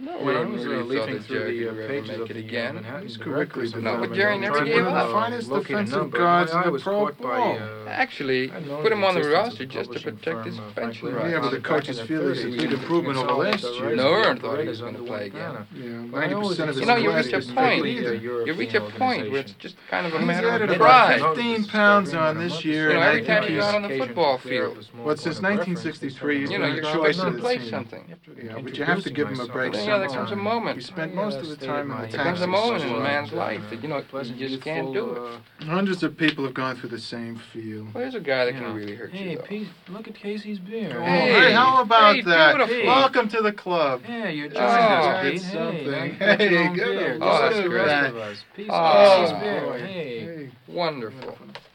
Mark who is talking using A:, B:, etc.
A: No,
B: When I
A: we
B: was
A: really thought
B: leafing
A: that
B: through
A: Jerry
B: the
A: could ever
B: pages
A: make
B: of
A: it
B: the
A: again.
B: Manhattan
C: He's correctly
B: Directory,
A: No, but
C: developed.
A: Jerry never gave
C: One of
A: up.
C: the finest
B: locate a
C: defensive
B: number.
C: guards
B: My
C: in
B: eye
C: the
B: was
C: pro
B: caught by,
C: ball.
A: Actually,
B: I'd known
A: put him
B: the
A: on the
B: existence
A: roster
B: of the
A: just to
B: publishing
A: protect his
B: firm,
A: pension
B: Frank
A: rights.
C: Yeah, but the
B: Back
C: coaches
B: in the
C: feel there's a
B: 30s,
C: big
B: we
C: improvement over last
B: consolidated
C: year.
B: the
A: No,
B: rights
A: Ern
B: of the
A: thought he was
B: operators
A: going to
B: under
A: play again.
B: Lugana.
C: Yeah,
B: But I
C: 90%
B: always
C: of his
A: You know, you reach a
C: players
A: point.
C: either.
A: You reach a point where it's just kind of a
C: He's
A: matter
C: added
A: of
C: about
A: pride.
C: 15 pounds on this year,
A: You know,
C: and
A: every
C: I
A: time
C: think
A: you go out on
C: he's...
A: the football field,
C: But since 1963, he's
A: you know,
C: been
A: you're
C: a
A: expected
C: choice
A: to
C: of the
A: play
C: team.
A: something.
C: Yeah, but you have to give him a break
A: Then, yeah, there comes a
C: sometime.
A: moment.
C: He spent most of the time in the
A: There comes a
C: taxi
A: moment in a
C: squad.
A: man's life that, you know, you just can't do it.
C: Hundreds of people have gone through the same field.
A: Well, there's a guy that can really hurt
B: Hey,
A: you, though.
B: Pete, look at Casey's beer.
C: Oh,
A: Hey,
C: hey, how about
A: hey,
C: that?
A: beautiful.
C: Welcome to the club.
B: Yeah, you joined
A: Oh,
B: us, Pete.
C: that's
B: Hey,
C: something.
B: now you got your
C: Hey,
B: own
C: good.
B: beer.
A: Oh,
B: Just
A: that's
B: like the
A: great.
B: rest of us. Piece
A: Oh,
B: of Casey's beer.
C: boy.
B: Hey.
C: Hey.
A: Wonderful.